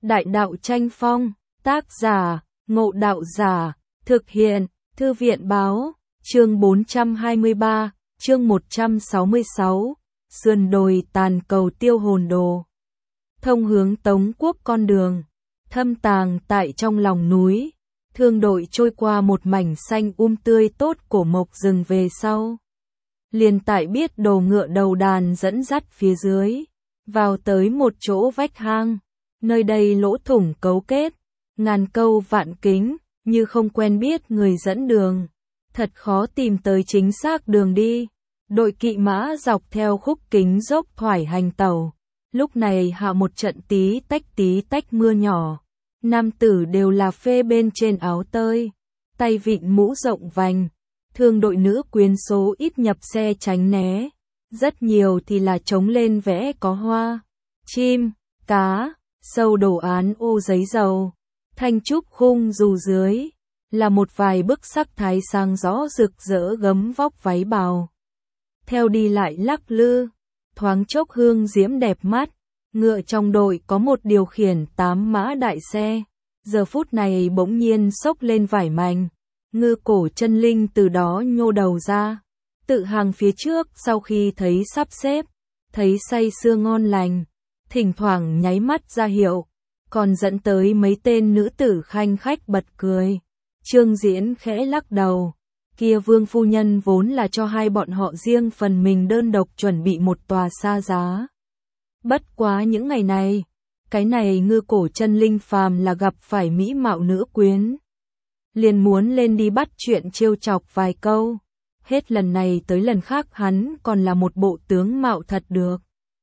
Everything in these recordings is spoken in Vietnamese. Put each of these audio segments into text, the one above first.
Đại đạo tranh phong, tác giả, Ngộ Đạo Giả, thực hiện, Thư viện báo, chương 423, chương 166, sườn đồi tàn cầu tiêu hồn đồ. Thông hướng Tống Quốc con đường, thâm tàng tại trong lòng núi, thương đội trôi qua một mảnh xanh tươi tốt cổ mộc rừng về sau. Liền tại biết đồ ngựa đầu đàn dẫn dắt phía dưới, vào tới một chỗ vách hang, nơi đây lỗ thủng cấu kết, ngàn câu vạn kính, như không quen biết người dẫn đường, thật khó tìm tới chính xác đường đi. Đội kỵ mã dọc theo khúc kính dốc thoải hành tàu, lúc này hạ một trận tí tách mưa nhỏ, nam tử đều là phê bên trên áo tơi, tay vịn mũ rộng vành, thương đội nữ quyến số ít nhập xe tránh né, rất nhiều thì là trống lên vẽ có hoa, chim, cá, sâu đồ án ô giấy dầu, thanh trúc khung dù dưới, là một vài bức sắc thái sáng rõ rực rỡ gấm vóc váy bào. Theo đi lại lắc lư, thoáng chốc hương diễm đẹp mắt, ngựa trong đội có một điều khiển 8 mã đại xe, giờ phút này bỗng nhiên xốc lên vải mành, Ngư Cổ Chân Linh từ đó nhô đầu ra, tự hàng phía trước sau khi thấy sắp xếp, thấy say sưa ngon lành, thỉnh thoảng nháy mắt ra hiệu, còn dẫn tới mấy tên nữ tử khanh khách bật cười. Trương Diễn khẽ lắc đầu, kia Vương phu nhân vốn là cho hai bọn họ riêng phần mình đơn độc chuẩn bị một tòa xa giá. Bất quá những ngày này, cái này Ngư Cổ Chân Linh phàm là gặp phải mỹ mạo nữ quyến, liền muốn lên đi bắt chuyện trêu chọc vài câu, hết lần này tới lần khác hắn còn là một bộ tướng mạo thật được,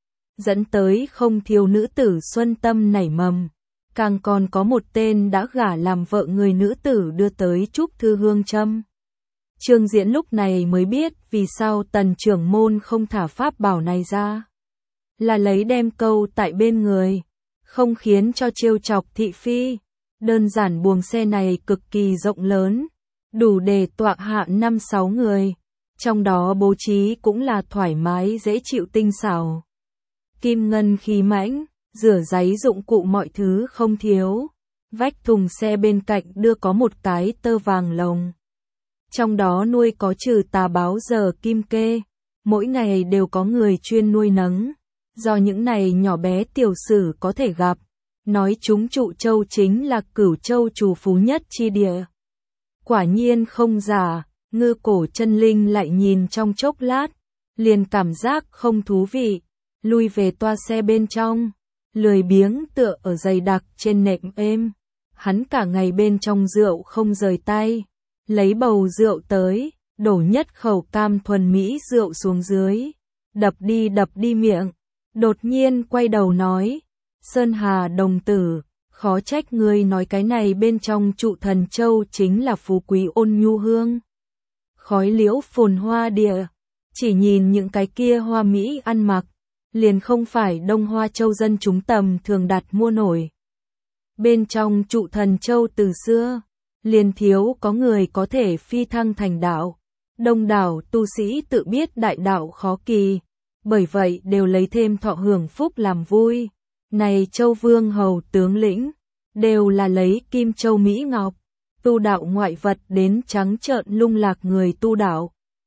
dẫn tới không thiếu nữ tử xuân tâm nảy mầm, càng còn có một tên đã gả làm vợ người nữ tử đưa tới chúc thư hương châm. Trương Diễn lúc này mới biết vì sao Tần trưởng môn không thả pháp bảo này ra, là lấy đem câu tại bên người, không khiến cho trêu chọc thị phi. Đơn giản buồng xe này cực kỳ rộng lớn, đủ để tọa hạ 5-6 người, trong đó bố trí cũng là thoải mái dễ chịu tinh xảo. Kim ngân khí mãnh, rửa giấy dụng cụ mọi thứ không thiếu, vách thùng xe bên cạnh đưa có một cái tơ vàng lồng. Trong đó nuôi có trừ tà báo giờ kim kê, mỗi ngày đều có người chuyên nuôi nấng, do những này nhỏ bé tiểu sử có thể gặp. Nói chúng Trụ Châu chính là Cửu Châu trù phú nhất chi địa. Quả nhiên không giả, Ngư Cổ Chân Linh lại nhìn trong chốc lát, liền cảm giác không thú vị, lui về toa xe bên trong, lười biếng tựa ở dày đặc trên nệm êm. Hắn cả ngày bên trong rượu không rời tay, lấy bầu rượu tới, đổ nhất khẩu cam thuần mỹ rượu xuống dưới, đập đi miệng, đột nhiên quay đầu nói. Sơn Hà đồng tử, khó trách ngươi nói cái này bên trong Trụ Thần Châu chính là phú quý ôn nhu hương. Khói liễu phồn hoa địa, chỉ nhìn những cái kia hoa mỹ ăn mặc, liền không phải Đông Hoa Châu dân chúng tầm thường đặt mua nổi. Bên trong Trụ Thần Châu từ xưa, liền thiếu có người có thể phi thăng thành đạo. Đông đảo tu sĩ tự biết đại đạo khó kỳ, bởi vậy đều lấy thêm thọ hưởng phúc làm vui. Này Châu Vương hầu tướng lĩnh, đều là lấy kim châu mỹ ngọc, tu đạo ngoại vật đến trắng trợn lung lạc người tu đạo.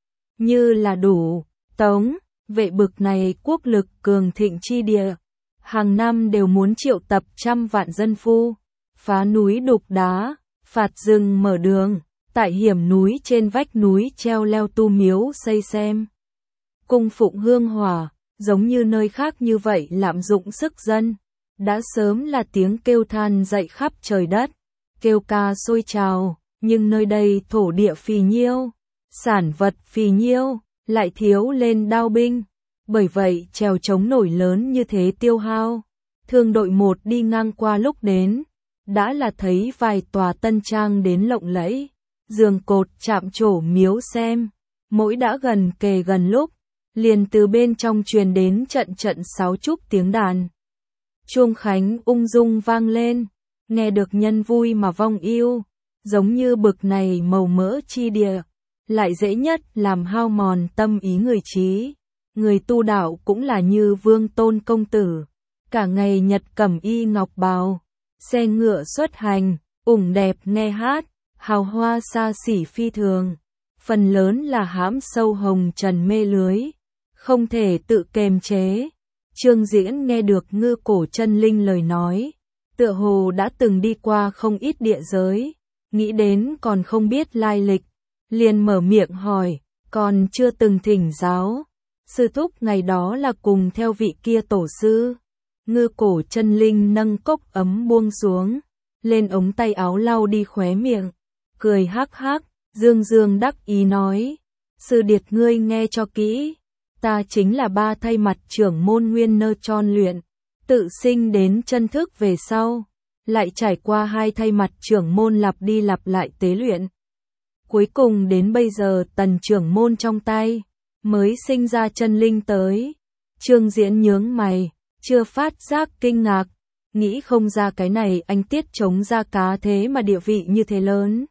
Như là đủ, Tống, vệ bực này quốc lực cường thịnh chi địa, hàng năm đều muốn triệu tập trăm vạn dân phu, phá núi đục đá, phạt rừng mở đường, tại hiểm núi trên vách núi treo leo tu miếu xây xem. Cung phụng hương hỏa. Giống như nơi khác như vậy lạm dụng sức dân, đã sớm là tiếng kêu than dậy khắp trời đất, kêu ca sôi trào, nhưng nơi đây thổ địa phì nhiêu, sản vật phì nhiêu, lại thiếu lên đao binh, bởi vậy trèo chống nổi lớn như thế tiêu hao. Thương đội một đi ngang qua lúc đến, đã là thấy vài tòa tân trang đến lộng lẫy, giường cột chạm trổ miếu xem, mỗi đã gần kề gần lúc, liền từ bên trong truyền đến trận sáo trúc tiếng đàn. Chuông khánh ung dung vang lên, nghe được nhân vui mà vong yêu, giống như bực này màu mỡ chi địa, lại dễ nhất làm hao mòn tâm ý người trí. Người tu đạo cũng là như Vương Tôn công tử, cả ngày nhật cẩm y ngọc bào, xe ngựa xuất hành, ủng đẹp nghe hát, hào hoa xa xỉ phi thường. Phần lớn là hãm sâu hồng trần mê lưới, không thể tự kềm chế. Trương Diễn nghe được Ngư Cổ Chân Linh lời nói, tựa hồ đã từng đi qua không ít địa giới, nghĩ đến còn không biết lai lịch, liền mở miệng hỏi, còn chưa từng thỉnh giáo. Sư thúc ngày đó là cùng theo vị kia tổ sư. Ngư Cổ Chân Linh nâng cốc ấm buông xuống, lên ống tay áo lau đi khóe miệng, cười hắc hắc, dương dương đắc ý nói, sư điệt ngươi nghe cho kỹ, ta chính là ba thay mặt trưởng môn nguyên nơ tròn luyện, tự sinh đến chân thức về sau, lại trải qua hai thay mặt trưởng môn lặp đi lặp lại tế luyện. Cuối cùng đến bây giờ tần trưởng môn trong tay, mới sinh ra chân linh tới. Trương Diễn nhướng mày, chưa phát giác kinh ngạc, nghĩ không ra cái này anh Tiết Chống ra cá thế mà địa vị như thế lớn.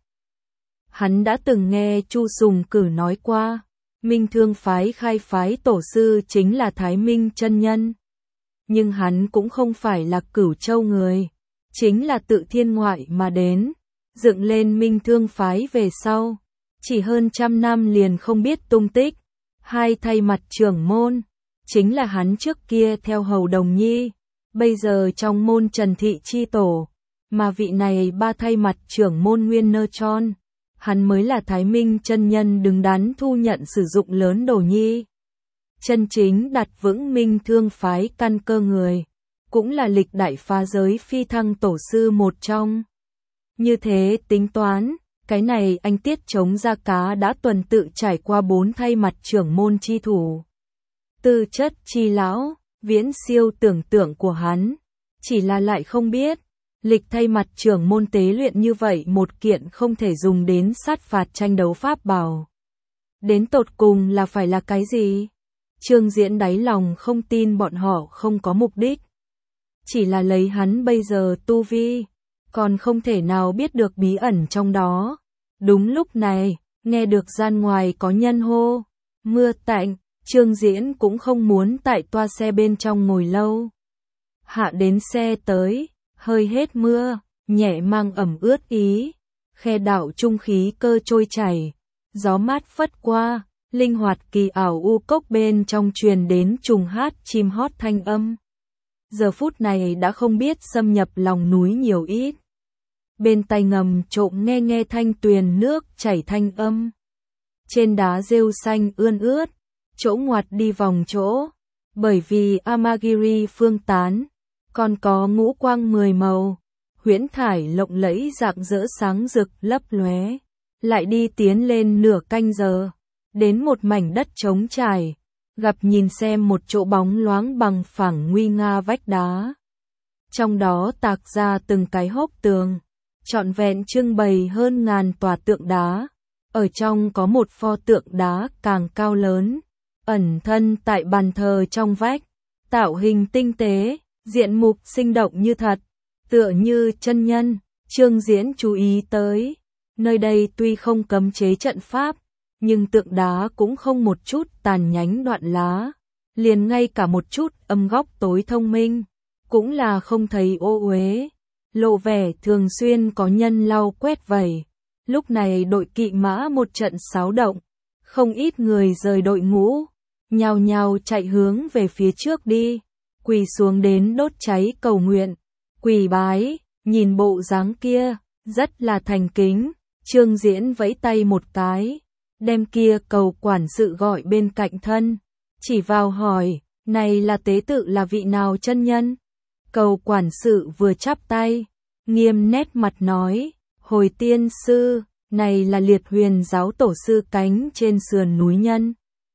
Hắn đã từng nghe Chu Sùng Cử nói qua, Minh Thương phái khai phái tổ sư chính là Thái Minh chân nhân. Nhưng hắn cũng không phải là Cửu Châu người, chính là tự thiên ngoại mà đến, dựng lên Minh Thương phái về sau, chỉ hơn 100 năm liền không biết tung tích. Hai thay mặt trưởng môn, chính là hắn trước kia theo hầu Đồng Nhi, bây giờ trong môn Trần Thị chi tổ, mà vị này ba thay mặt trưởng môn Nguyên Nơ Tròn, hắn mới là Thái Minh chân nhân đứng đắn thu nhận sử dụng lớn đồ nhi. Chân chính đặt vững Minh Thương phái căn cơ người, cũng là lịch đại phá giới phi thăng tổ sư một trong. Như thế tính toán, cái này anh Tiết Chống ra cá đã tuần tự trải qua 4 thay mặt trưởng môn chi thủ. Tư chất chi lão, viễn siêu tưởng tượng của hắn, chỉ là lại không biết, lịch thay mặt trưởng môn tế luyện như vậy một kiện không thể dùng đến sát phạt tranh đấu pháp bảo. Đến tột cùng là phải là cái gì? Trương Diễn đáy lòng không tin bọn họ không có mục đích. Chỉ là lấy hắn bây giờ tu vi, còn không thể nào biết được bí ẩn trong đó. Đúng lúc này, nghe được gian ngoài có nhân hô, mưa tạnh, Trương Diễn cũng không muốn tại toa xe bên trong ngồi lâu. Hạ đến xe tới, hơi hết mưa, nhẹ mang ẩm ướt ý, khe đảo trung khí cơ trôi chảy, gió mát phất qua, linh hoạt kỳ ảo u cốc bên trong truyền đến trùng hát chim hót thanh âm. Giờ phút này đã không biết xâm nhập lòng núi nhiều ít. Bên tai ngầm trộm nghe nghe thanh tuyền nước chảy thanh âm. Trên đá rêu xanh ươn ướt, chỗ ngoặt đi vòng chỗ, bởi vì Amagiri phương tán, còn có ngũ quang 10 màu, huyễn thải lộng lẫy rạng rỡ sáng rực lấp lóe. Lại đi tiến lên nửa canh giờ, đến một mảnh đất trống trải, gặp nhìn xem một chỗ bóng loáng bằng phẳng nguy nga vách đá. Trong đó tạc ra từng cái hốc tường, trọn vẹn trưng bày hơn 1000 tòa tượng đá, ở trong có một pho tượng đá càng cao lớn, ẩn thân tại bàn thờ trong vách, tạo hình tinh tế, diện mục sinh động như thật, tựa như chân nhân. Trương Diễn chú ý tới, nơi đây tuy không cấm chế trận pháp, nhưng tượng đá cũng không một chút tàn nhánh đoạn lá, liền ngay cả một chút âm góc tối thông minh, cũng là không thấy ô uế, lộ vẻ thường xuyên có nhân lau quét vẩy. Lúc này đội kỵ mã một trận xáo động, không ít người rời đội ngũ, nhao nhao chạy hướng về phía trước đi, quỳ xuống đến đốt cháy cầu nguyện, quỳ bái, nhìn bộ dáng kia, rất là thành kính. Trương Diễn vẫy tay một cái, đem kia cầu quản sự gọi bên cạnh thân, chỉ vào hỏi, này là tế tự là vị nào chân nhân? Cầu quản sự vừa chắp tay, nghiêm nét mặt nói, hồi tiên sư, này là Liệt Huyền giáo tổ sư cánh trên sườn núi nhân.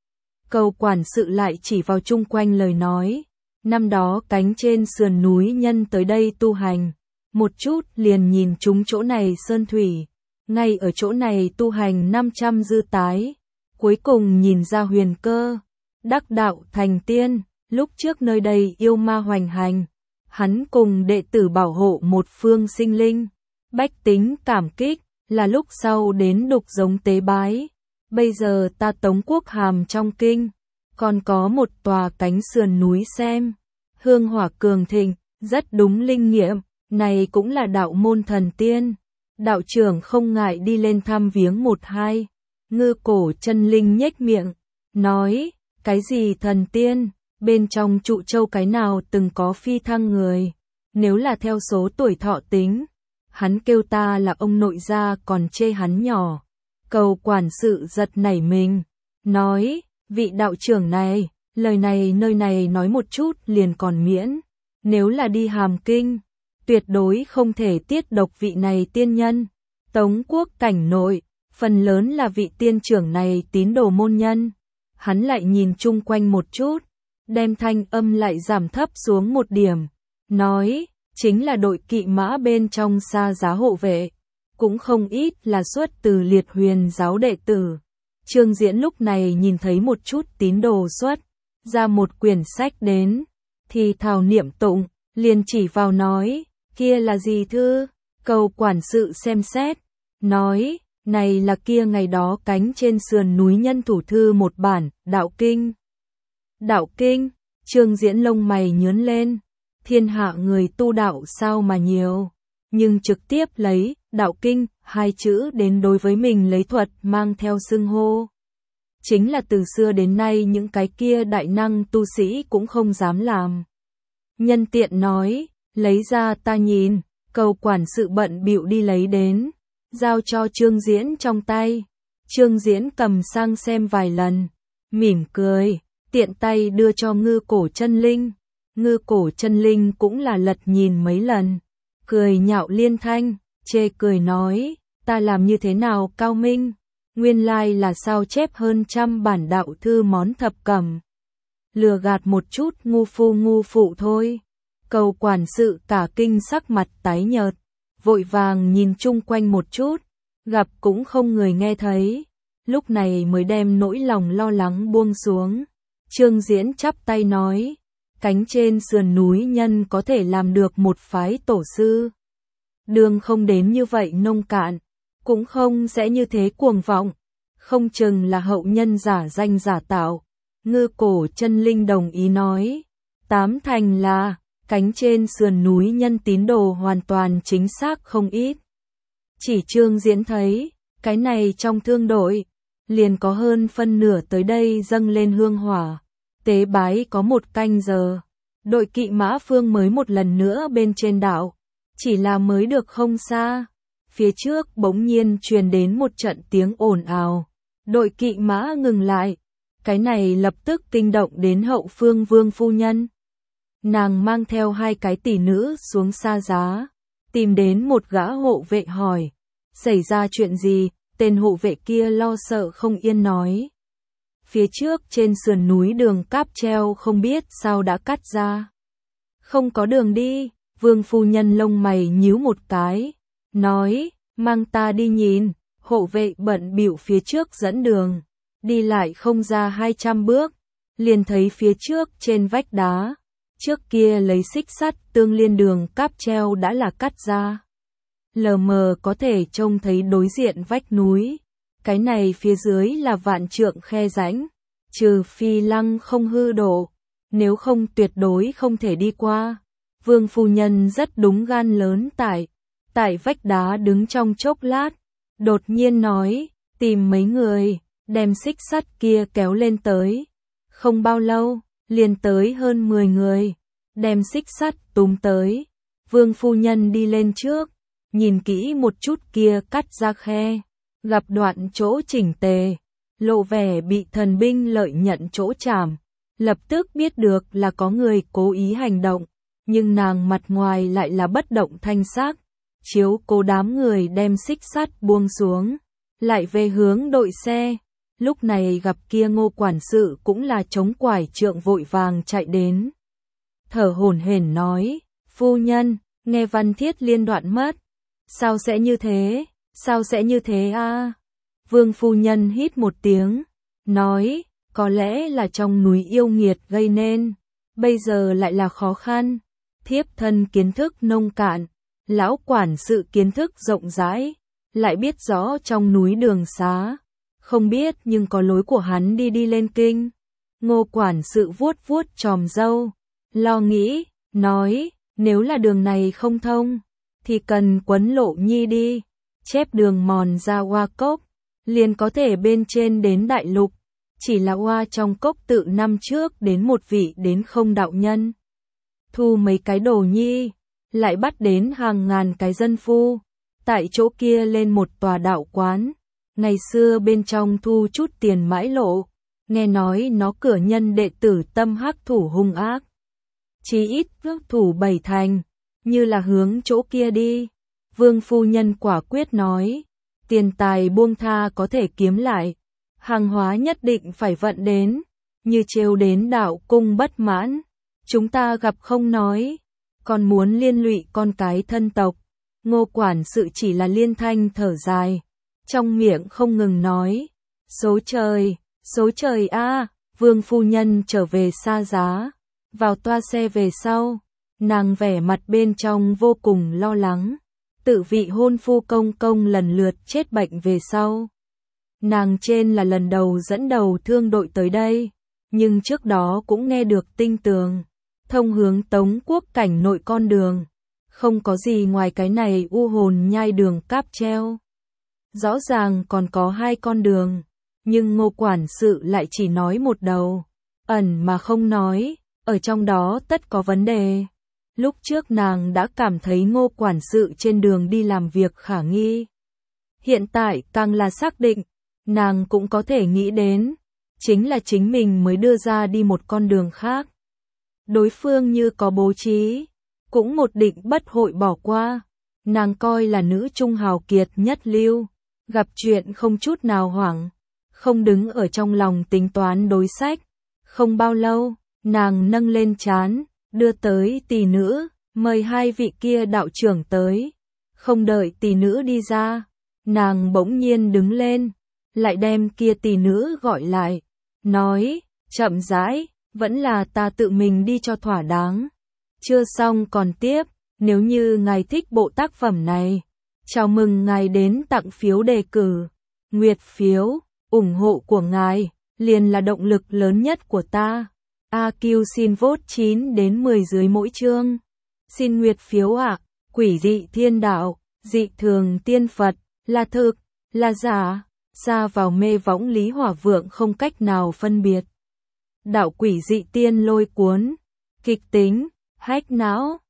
Cầu quản sự lại chỉ vào chung quanh lời nói, năm đó cánh trên sườn núi nhân tới đây tu hành, một chút liền nhìn chúng chỗ này sơn thủy, ngay ở chỗ này tu hành 500 dư tái, cuối cùng nhìn ra huyền cơ, đắc đạo thành tiên. Lúc trước nơi đây yêu ma hoành hành, hắn cùng đệ tử bảo hộ một phương sinh linh, bách tính cảm kích, là lúc sau đến đục giống tế bái. Bây giờ ta Tống Quốc hàm trong kinh, còn có một tòa cánh sườn núi xem, hương hỏa cường thịnh, rất đúng linh nghiệm, này cũng là đạo môn thần tiên. Đạo trưởng không ngại đi lên thăm viếng một hai. Ngư Cổ Chân Linh nhếch miệng, nói, cái gì thần tiên, bên trong trụ châu cái nào từng có phi thăng người, nếu là theo số tuổi thọ tính, hắn kêu ta là ông nội gia còn chê hắn nhỏ. Cầu quản sự giật nảy mình, nói, vị đạo trưởng này, lời này nơi này nói một chút liền còn miễn, nếu là đi Hàm Kinh, tuyệt đối không thể tiết độc vị này tiên nhân. Tống quốc cảnh nội, phần lớn là vị tiên trưởng này tín đồ môn nhân. Hắn lại nhìn chung quanh một chút, đem thanh âm lại giảm thấp xuống một điểm, nói, chính là đội kỵ mã bên trong Sa Giá hộ vệ, cũng không ít là xuất từ Liệt Huyền giáo đệ tử. Trương Diễn lúc này nhìn thấy một chút tín đồ xuất ra một quyển sách đến, thì thào niệm tụng, liền chỉ vào nói, kia là gì thư? Cầu quản sự xem xét, nói, này là kia ngày đó cánh trên sườn núi nhân thủ thư một bản, đạo kinh. Đạo kinh, Trương Diễn lông mày nhướng lên, thiên hạ người tu đạo sao mà nhiều, nhưng trực tiếp lấy, đạo kinh, hai chữ đến đối với mình lấy thuật mang theo xưng hô. Chính là từ xưa đến nay những cái kia đại năng tu sĩ cũng không dám làm. Nhân tiện nói, lấy ra ta nhìn, cầu quản sự bận bịu đi lấy đến, giao cho Trương Diễn trong tay. Trương Diễn cầm sang xem vài lần, mỉm cười, tiện tay đưa cho Ngư Cổ Chân Linh. Ngư Cổ Chân Linh cũng là lật nhìn mấy lần, cười nhạo liên thanh, chê cười nói, ta làm như thế nào cao minh, nguyên lai là sao chép hơn 100 bản đạo thư món thập cẩm. Lừa gạt một chút ngu phu ngu phụ thôi. Cầu quản sự cả kinh sắc mặt tái nhợt, vội vàng nhìn chung quanh một chút, gặp cũng không người nghe thấy, lúc này mới đem nỗi lòng lo lắng buông xuống. Trương Diễn chắp tay nói, cánh trên sườn núi nhân có thể làm được một phái tổ sư. Đường không đến như vậy nông cạn, cũng không sẽ như thế cuồng vọng, không chừng là hậu nhân giả danh giả tạo. Ngư Cổ Chân Linh đồng ý nói, tám thành là, cánh trên sườn núi nhân tín đồ hoàn toàn chính xác không ít. Chỉ Trương Diễn thấy, cái này trong thương đội, liền có hơn phân nửa tới đây dâng lên hương hỏa, tế bái có 1 canh giờ. Đội kỵ mã phương mới một lần nữa bên trên đảo, chỉ là mới được không xa. Phía trước bỗng nhiên truyền đến một trận tiếng ồn ào, đội kỵ mã ngừng lại, cái này lập tức kinh động đến hậu phương vương phu nhân. Nàng mang theo 2 cái tỷ nữ xuống Sa Giá, tìm đến một gã hộ vệ hỏi, xảy ra chuyện gì? Tên hộ vệ kia lo sợ không yên nói, phía trước trên sườn núi đường cáp treo không biết sao đã cắt ra, không có đường đi. Vương phu nhân lông mày nhíu một cái, nói, mang ta đi nhìn. Hộ vệ bận bịu phía trước dẫn đường, đi lại không ra 200 bước, liền thấy phía trước trên vách đá, trước kia lấy xích sắt tương liên đường cáp treo đã là cắt ra. Lờ mờ có thể trông thấy đối diện vách núi, cái này phía dưới là vạn trượng khe rãnh, trừ phi lăng không hư đổ, nếu không tuyệt đối không thể đi qua. Vương phu nhân rất đúng gan lớn tại vách đá đứng trong chốc lát, đột nhiên nói, tìm mấy người, đem xích sắt kia kéo lên tới. Không bao lâu, liền tới hơn 10 người, đem xích sắt túm tới. Vương phu nhân đi lên trước, nhìn kỹ một chút kia cắt ra khe, gặp đoạn chỗ chỉnh tề, lộ vẻ bị thần binh lợi nhận chỗ chạm, lập tức biết được là có người cố ý hành động, nhưng nàng mặt ngoài lại là bất động thanh sắc, chiếu cố đám người đem xích sắt buông xuống, lại về hướng đội xe. Lúc này gặp kia Ngô quản sự cũng là chống quải trượng vội vàng chạy đến, thở hổn hển nói, phu nhân, nghe Văn Thiết Liên đoạn mất, sao sẽ như thế, sao sẽ như thế a? Vương phu nhân hít một tiếng, nói, có lẽ là trong núi yêu nghiệt gây nên, bây giờ lại là khó khăn, thiếp thân kiến thức nông cạn, lão quản sự kiến thức rộng rãi, lại biết rõ trong núi đường xá, không biết nhưng có lối của hắn đi lên kinh. Ngô quản sự vuốt vuốt chòm râu, lo nghĩ, nói, Nếu là đường này không thông, thì cần quấn Lộ Nhi đi, chép đường mòn ra Hoa Cốc, liền có thể bên trên đến đại lục. Chỉ là Hoa trong cốc tự năm trước đến một vị đến không đạo nhân. Thu mấy cái đồ nhi, lại bắt đến hàng ngàn cái dân phu. Tại chỗ kia lên một tòa đạo quán. Ngày xưa bên trong thu chút tiền mãi lộ. Nghe nói nó cửa nhân đệ tử tâm hắc thủ hung ác. Chí ít ước thủ 7 thành, như là hướng chỗ kia đi. Vương phu nhân quả quyết nói, tiền tài buông tha có thể kiếm lại, hàng hóa nhất định phải vận đến, như trêu đến đạo cung bất mãn. Chúng ta gặp không nói, còn muốn liên lụy con cái thân tộc. Ngô quản sự chỉ là liên thanh thở dài, trong miệng không ngừng nói, số trời a. Vương phu nhân trở về xa giá, vào toa xe về sau, nàng vẻ mặt bên trong vô cùng lo lắng. Tự vị hôn phu công công lần lượt chết bệnh về sau. Nàng trên là lần đầu dẫn đầu thương đội tới đây, nhưng trước đó cũng nghe được tinh tường, thông hướng Tống Quốc cảnh nội con đường. Không có gì ngoài cái này u hồn nhai đường cáp treo. Rõ ràng còn có 2 con đường, nhưng Ngô quản sự lại chỉ nói một đầu, ẩn mà không nói, ở trong đó tất có vấn đề. Lúc trước nàng đã cảm thấy Ngô quản sự trên đường đi làm việc khả nghi. Hiện tại càng là xác định, nàng cũng có thể nghĩ đến, chính là chính mình mới đưa ra đi một con đường khác. Đối phương như có bố trí, cũng một định bất hội bỏ qua. Nàng coi là nữ trung hào kiệt nhất lưu, gặp chuyện không chút nào hoảng, không đứng ở trong lòng tính toán đối sách. Không bao lâu, nàng nâng lên trán, đưa tới tỷ nữ, mời 2 vị kia đạo trưởng tới. Không đợi tỷ nữ đi ra, nàng bỗng nhiên đứng lên, lại đem kia tỷ nữ gọi lại, nói, chậm rãi, vẫn là ta tự mình đi cho thỏa đáng. Chưa xong còn tiếp, nếu như ngài thích bộ tác phẩm này, chào mừng ngài đến tặng phiếu đề cử, nguyệt phiếu, ủng hộ của ngài, liền là động lực lớn nhất của ta. AQ xin vote 9 đến 10 dưới mỗi chương. Xin nguyệt phiếu ạ. Quỷ dị thiên đạo, dị thường tiên Phật, là thực, là giả, xa vào mê võng Lý Hỏa Vượng không cách nào phân biệt. Đạo quỷ dị tiên lôi cuốn, kịch tính, hách não.